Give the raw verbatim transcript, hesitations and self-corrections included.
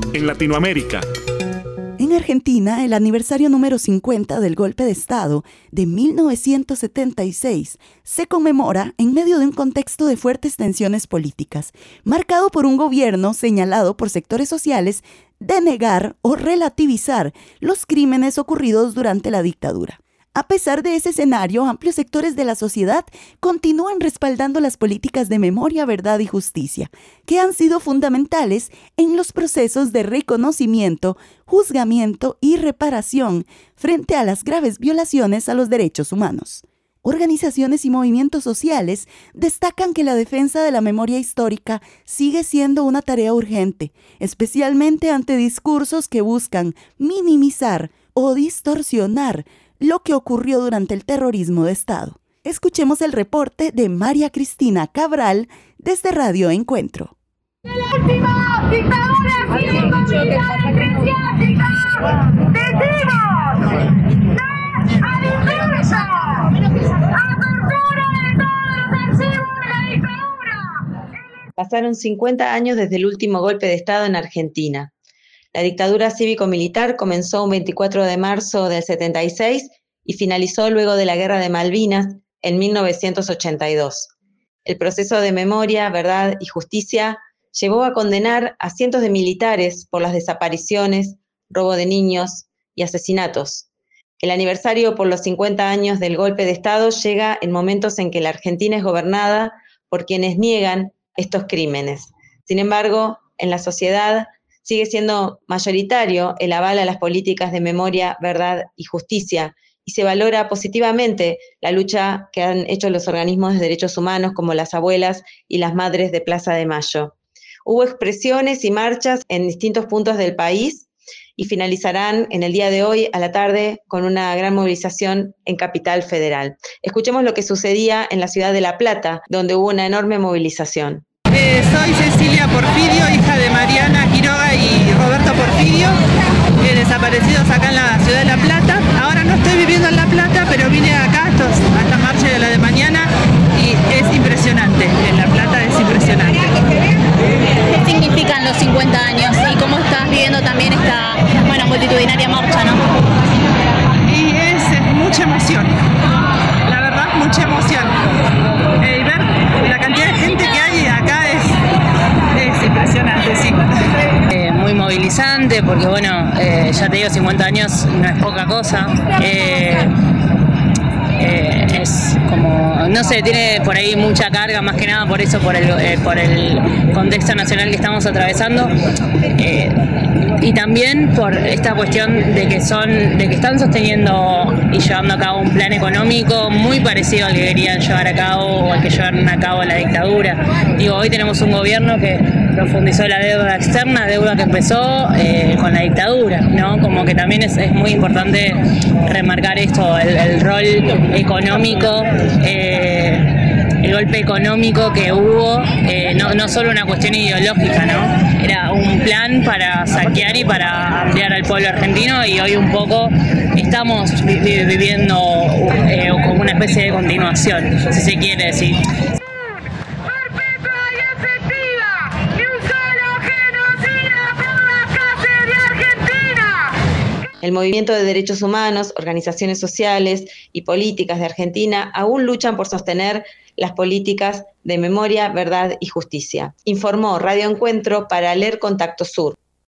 en Latinoamérica. En Argentina, el aniversario número cincuenta del golpe de Estado de mil novecientos setenta y seis se conmemora en medio de un contexto de fuertes tensiones políticas, marcado por un gobierno señalado por sectores sociales de negar o relativizar los crímenes ocurridos durante la dictadura. A pesar de ese escenario, amplios sectores de la sociedad continúan respaldando las políticas de memoria, verdad y justicia, que han sido fundamentales en los procesos de reconocimiento, juzgamiento y reparación frente a las graves violaciones a los derechos humanos. Organizaciones y movimientos sociales destacan que la defensa de la memoria histórica sigue siendo una tarea urgente, especialmente ante discursos que buscan minimizar o distorsionar lo que ocurrió durante el terrorismo de Estado. Escuchemos el reporte de María Cristina Cabral desde Radio Encuentro. ¡La última dictadura cívico-militar eclesiástica! ¡Decimos! ¡No a la inversa! ¡Apertura de todos los archivos de la dictadura! Pasaron cincuenta años desde el último golpe de Estado en Argentina. La dictadura cívico-militar comenzó un veinticuatro de marzo del setenta y seis y finalizó luego de la Guerra de Malvinas en mil novecientos ochenta y dos. El proceso de memoria, verdad y justicia llevó a condenar a cientos de militares por las desapariciones, robo de niños y asesinatos. El aniversario por los cincuenta años del golpe de Estado llega en momentos en que la Argentina es gobernada por quienes niegan estos crímenes. Sin embargo, en la sociedad sigue siendo mayoritario el aval a las políticas de memoria, verdad y justicia, y se valora positivamente la lucha que han hecho los organismos de derechos humanos como las abuelas y las madres de Plaza de Mayo. Hubo expresiones y marchas en distintos puntos del país y finalizarán en el día de hoy a la tarde con una gran movilización en Capital Federal. Escuchemos lo que sucedía en la ciudad de La Plata, donde hubo una enorme movilización. Eh, soy Cecilia Porfirio, hija de Mariana Quiroga y Roberto Porfirio, eh, desaparecidos acá en la ciudad de La Plata. Ahora no estoy viviendo en La Plata, pero vine acá a esta marcha de la de mañana y es impresionante. En La Plata es impresionante. ¿Qué significan los cincuenta años y cómo estás viviendo también esta, bueno, multitudinaria marcha, no? Y es, es mucha emoción, la verdad, mucha emoción. Eh, y ver la cantidad de gente que hay acá es, es impresionante, sí. Eh, muy movilizante porque, bueno, eh, ya te digo, cincuenta años no es poca cosa. Eh, eh, es como, no sé, tiene por ahí mucha carga, más que nada por eso, por el, eh, por el contexto nacional que estamos atravesando. Eh, y también por esta cuestión de que son, de que están sosteniendo y llevando a cabo un plan económico muy parecido al que querían llevar a cabo o al que llevaron a cabo la dictadura. Digo, hoy tenemos un gobierno que profundizó la deuda externa, deuda que empezó eh, con la dictadura, ¿no? Como que también es, es muy importante remarcar esto, el, el rol económico, eh, el golpe económico que hubo, eh, no, no solo una cuestión ideológica, ¿no? Era un plan para saquear y para ampliar al pueblo argentino y hoy un poco estamos vi- viviendo eh, como una especie de continuación, si se quiere decir. El movimiento de derechos humanos, organizaciones sociales y políticas de Argentina aún luchan por sostener las políticas de memoria, verdad y justicia. Informó Radio Encuentro para Leer Contacto Sur.